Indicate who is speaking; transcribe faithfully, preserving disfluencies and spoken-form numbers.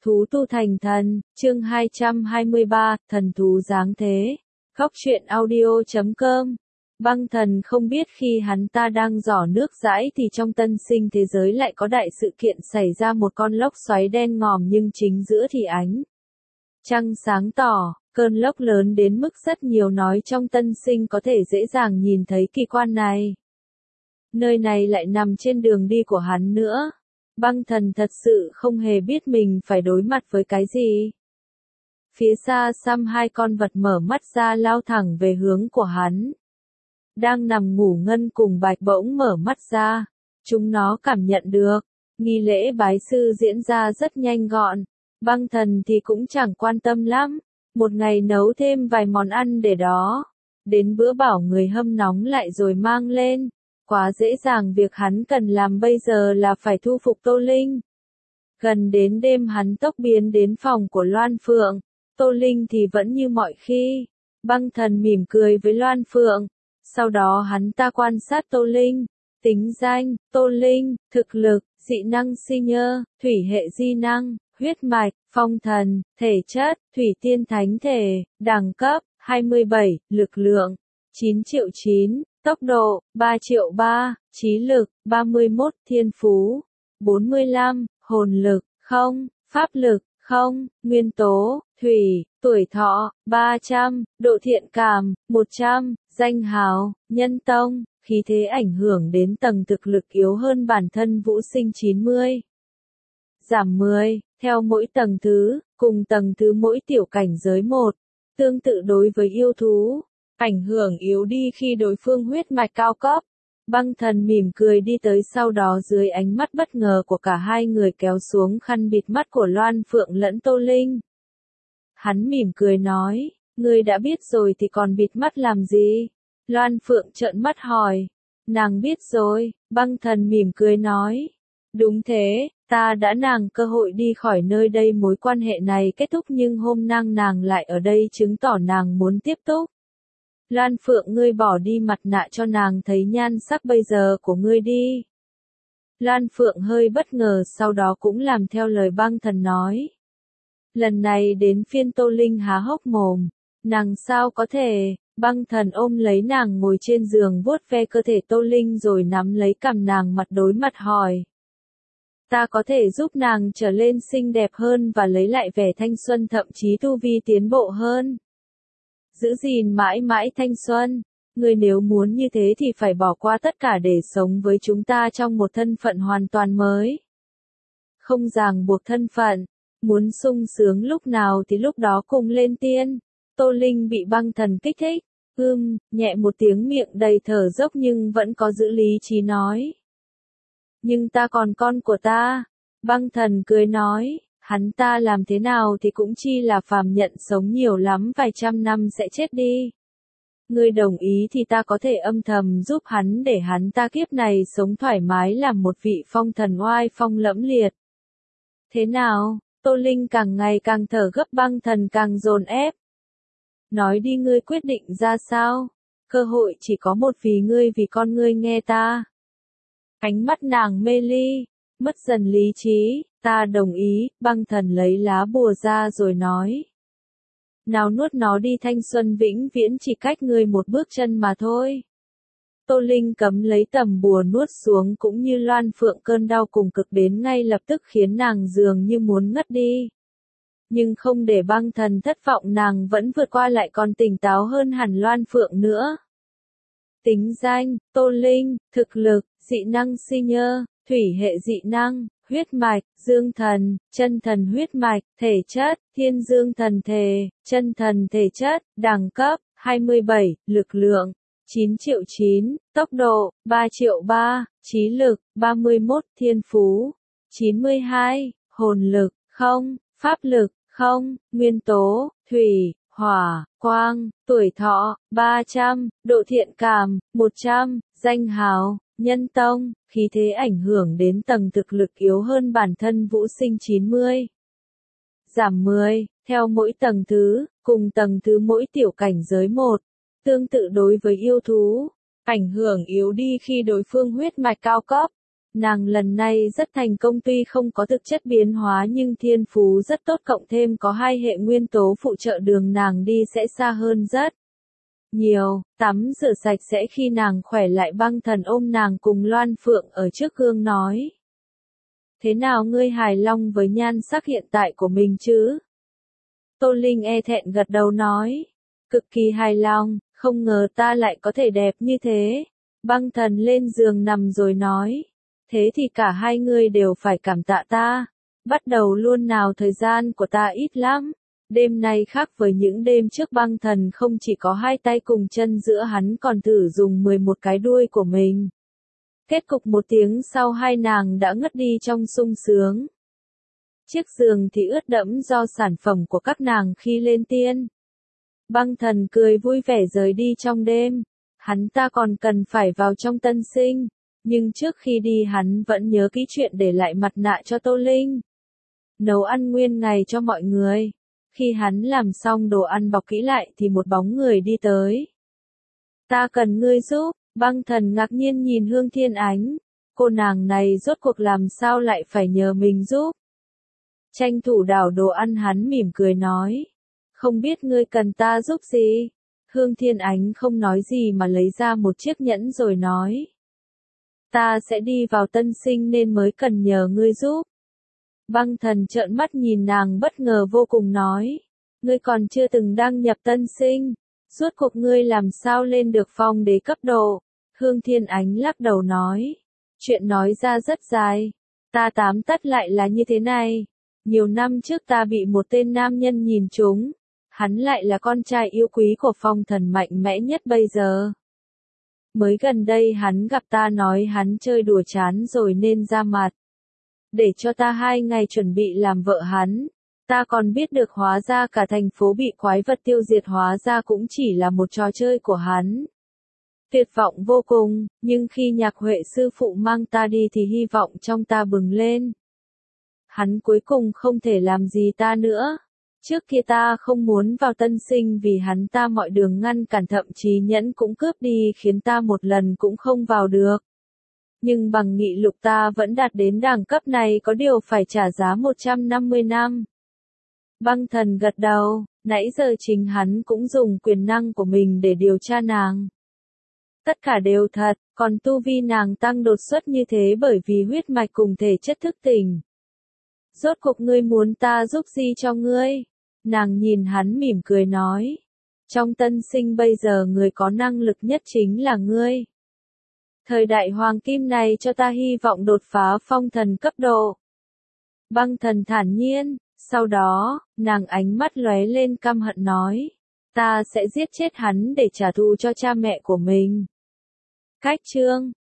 Speaker 1: Thú tu thành thần, chương hai trăm hai mươi ba, thần thú giáng thế. Góc truyện audio chấm com. Băng thần không biết khi hắn ta đang giỏ nước dãi thì trong tân sinh thế giới lại có đại sự kiện xảy ra, một con lốc xoáy đen ngòm nhưng chính giữa thì ánh trăng sáng tỏ, cơn lốc lớn đến mức rất nhiều nói trong tân sinh có thể dễ dàng nhìn thấy kỳ quan này. Nơi này lại nằm trên đường đi của hắn nữa. Băng thần thật sự không hề biết mình phải đối mặt với cái gì. Phía xa xăm hai con vật mở mắt ra lao thẳng về hướng của hắn. Đang nằm ngủ Ngân cùng Bạch bỗng mở mắt ra. Chúng nó cảm nhận được. Nghi lễ bái sư diễn ra rất nhanh gọn. Băng thần thì cũng chẳng quan tâm lắm. Một ngày nấu thêm vài món ăn để đó. Đến bữa bảo người hâm nóng lại rồi mang lên. Quá dễ dàng, việc hắn cần làm bây giờ là phải thu phục Tô Linh. Gần đến đêm hắn tốc biến đến phòng của Loan Phượng. Tô Linh thì vẫn như mọi khi. Băng thần mỉm cười với Loan Phượng. Sau đó hắn ta quan sát Tô Linh. Tính danh, Tô Linh, thực lực, dị năng si nhơ, thủy hệ di năng, huyết mạch, phong thần, thể chất, thủy tiên thánh thể, đẳng cấp, hai mươi bảy, lực lượng, chín triệu chín. Tốc độ, ba triệu ba, trí lực, ba mươi mốt, thiên phú, bốn mươi lăm, hồn lực, không, pháp lực, không, nguyên tố, thủy, tuổi thọ, ba trăm, độ thiện cảm, một trăm, danh hào, nhân tông, khí thế ảnh hưởng đến tầng thực lực yếu hơn bản thân vũ sinh chín mươi. Giảm mười, theo mỗi tầng thứ, cùng tầng thứ mỗi tiểu cảnh giới một. Tương tự đối với yêu thú. Ảnh hưởng yếu đi khi đối phương huyết mạch cao cấp. Băng thần mỉm cười đi tới, sau đó dưới ánh mắt bất ngờ của cả hai người kéo xuống khăn bịt mắt của Loan Phượng lẫn Tô Linh. Hắn mỉm cười nói, ngươi đã biết rồi thì còn bịt mắt làm gì? Loan Phượng trợn mắt hỏi. Nàng biết rồi, băng thần mỉm cười nói. Đúng thế, ta đã nàng cơ hội đi khỏi nơi đây, mối quan hệ này kết thúc, nhưng hôm nay nàng lại ở đây chứng tỏ nàng muốn tiếp tục. Loan Phượng, ngươi bỏ đi mặt nạ cho nàng thấy nhan sắc bây giờ của ngươi đi. Loan Phượng hơi bất ngờ, sau đó cũng làm theo lời băng thần nói. Lần này đến phiên Tô Linh há hốc mồm. Nàng sao có thể? Băng thần ôm lấy nàng ngồi trên giường vuốt ve cơ thể Tô Linh rồi nắm lấy cằm nàng mặt đối mặt hỏi. Ta có thể giúp nàng trở lên xinh đẹp hơn và lấy lại vẻ thanh xuân, thậm chí tu vi tiến bộ hơn. Giữ gìn mãi mãi thanh xuân. Ngươi nếu muốn như thế thì phải bỏ qua tất cả để sống với chúng ta trong một thân phận hoàn toàn mới. Không ràng buộc thân phận. Muốn sung sướng lúc nào thì lúc đó cùng lên tiên. Tô Linh bị băng thần kích thích. Ưm, nhẹ một tiếng, miệng đầy thở dốc nhưng vẫn có giữ lý trí nói. Nhưng ta còn con của ta. Băng thần cười nói. Hắn ta làm thế nào thì cũng chỉ là phàm nhận, sống nhiều lắm vài trăm năm sẽ chết đi. Ngươi đồng ý thì ta có thể âm thầm giúp hắn để hắn ta kiếp này sống thoải mái làm một vị phong thần oai phong lẫm liệt. Thế nào? Tô Linh càng ngày càng thở gấp, băng thần càng dồn ép. Nói đi, ngươi quyết định ra sao? Cơ hội chỉ có một, vì ngươi, vì con ngươi, nghe ta. Ánh mắt nàng mê ly, mất dần lý trí. Ta đồng ý, băng thần lấy lá bùa ra rồi nói. Nào nuốt nó đi, thanh xuân vĩnh viễn chỉ cách ngươi một bước chân mà thôi. Tô Linh cấm lấy tầm bùa nuốt xuống, cũng như Loan Phượng, cơn đau cùng cực đến ngay lập tức khiến nàng dường như muốn ngất đi. Nhưng không để băng thần thất vọng, nàng vẫn vượt qua, lại còn tỉnh táo hơn hẳn Loan Phượng nữa. Tính danh, Tô Linh, thực lực, dị năng si nhơ, thủy hệ dị năng. Huyết mạch, dương thần, chân thần huyết mạch, thể chất, thiên dương thần thể, chân thần thể chất, đẳng cấp, hai mươi bảy, lực lượng, chín triệu chín, tốc độ, ba triệu ba, trí lực, ba mươi mốt, thiên phú, chín mươi hai, hồn lực, không, pháp lực, không, nguyên tố, thủy, hỏa, quang, tuổi thọ, ba trăm, độ thiện cảm, một trăm, danh hào, nhân tông, khí thế ảnh hưởng đến tầng thực lực yếu hơn bản thân vũ sinh chín mươi. Giảm mười, theo mỗi tầng thứ, cùng tầng thứ mỗi tiểu cảnh giới một. Tương tự đối với yêu thú. Ảnh hưởng yếu đi khi đối phương huyết mạch cao cấp. Nàng lần này rất thành công tuy không có thực chất biến hóa nhưng thiên phú rất tốt cộng thêm có hai hệ nguyên tố phụ trợ đường nàng đi sẽ xa hơn rất nhiều, tắm rửa sạch sẽ khi nàng khỏe lại. Băng Thần ôm nàng cùng Loan Phượng ở trước gương nói. Thế nào ngươi hài lòng với nhan sắc hiện tại của mình chứ? Tô Linh e thẹn gật đầu nói. Cực kỳ hài lòng, không ngờ ta lại có thể đẹp như thế. Băng Thần lên giường nằm rồi nói. Thế thì cả hai người đều phải cảm tạ ta. Bắt đầu luôn nào, thời gian của ta ít lắm. Đêm nay khác với những đêm trước, Băng Thần không chỉ có hai tay cùng chân giữa hắn còn thử dùng mười một cái đuôi của mình. Kết cục một tiếng sau hai nàng đã ngất đi trong sung sướng. Chiếc giường thì ướt đẫm do sản phẩm của các nàng khi lên tiên. Băng Thần cười vui vẻ rời đi trong đêm. Hắn ta còn cần phải vào trong tân sinh. Nhưng trước khi đi hắn vẫn nhớ kỹ chuyện để lại mặt nạ cho Tô Linh. Nấu ăn nguyên ngày cho mọi người. Khi hắn làm xong đồ ăn bọc kỹ lại thì một bóng người đi tới. Ta cần ngươi giúp. Băng Thần ngạc nhiên nhìn Hương Thiên Ánh. Cô nàng này rốt cuộc làm sao lại phải nhờ mình giúp. Tranh thủ đảo đồ ăn, hắn mỉm cười nói. Không biết ngươi cần ta giúp gì? Hương Thiên Ánh không nói gì mà lấy ra một chiếc nhẫn rồi nói. Ta sẽ đi vào tân sinh nên mới cần nhờ ngươi giúp. Băng Thần trợn mắt nhìn nàng bất ngờ vô cùng nói. Ngươi còn chưa từng đăng nhập tân sinh. Rốt cuộc ngươi làm sao lên được phong đế cấp độ? Hương Thiên Ánh lắc đầu nói. Chuyện nói ra rất dài. Ta tóm tắt lại là như thế này. Nhiều năm trước ta bị một tên nam nhân nhìn trúng. Hắn lại là con trai yêu quý của phong thần mạnh mẽ nhất bây giờ. Mới gần đây hắn gặp ta nói hắn chơi đùa chán rồi nên ra mặt. Để cho ta hai ngày chuẩn bị làm vợ hắn. Ta còn biết được hóa ra cả thành phố bị quái vật tiêu diệt, hóa ra cũng chỉ là một trò chơi của hắn. Tuyệt vọng vô cùng, nhưng khi Nhạc Huệ sư phụ mang ta đi thì hy vọng trong ta bừng lên. Hắn cuối cùng không thể làm gì ta nữa. Trước kia ta không muốn vào tân sinh vì hắn ta mọi đường ngăn cản, thậm chí nhẫn cũng cướp đi khiến ta một lần cũng không vào được. Nhưng bằng nghị lực ta vẫn đạt đến đẳng cấp này, có điều phải trả giá một trăm năm mươi năm. Băng Thần gật đầu, nãy giờ chính hắn cũng dùng quyền năng của mình để điều tra nàng. Tất cả đều thật, còn tu vi nàng tăng đột xuất như thế bởi vì huyết mạch cùng thể chất thức tỉnh. Rốt cuộc ngươi muốn ta giúp gì cho ngươi? Nàng nhìn hắn mỉm cười nói. Trong tân sinh bây giờ người có năng lực nhất chính là ngươi. Thời đại hoàng kim này cho ta hy vọng đột phá phong thần cấp độ. Băng Thần thản nhiên, sau đó, nàng ánh mắt lóe lên căm hận nói. Ta sẽ giết chết hắn để trả thù cho cha mẹ của mình. Cách chương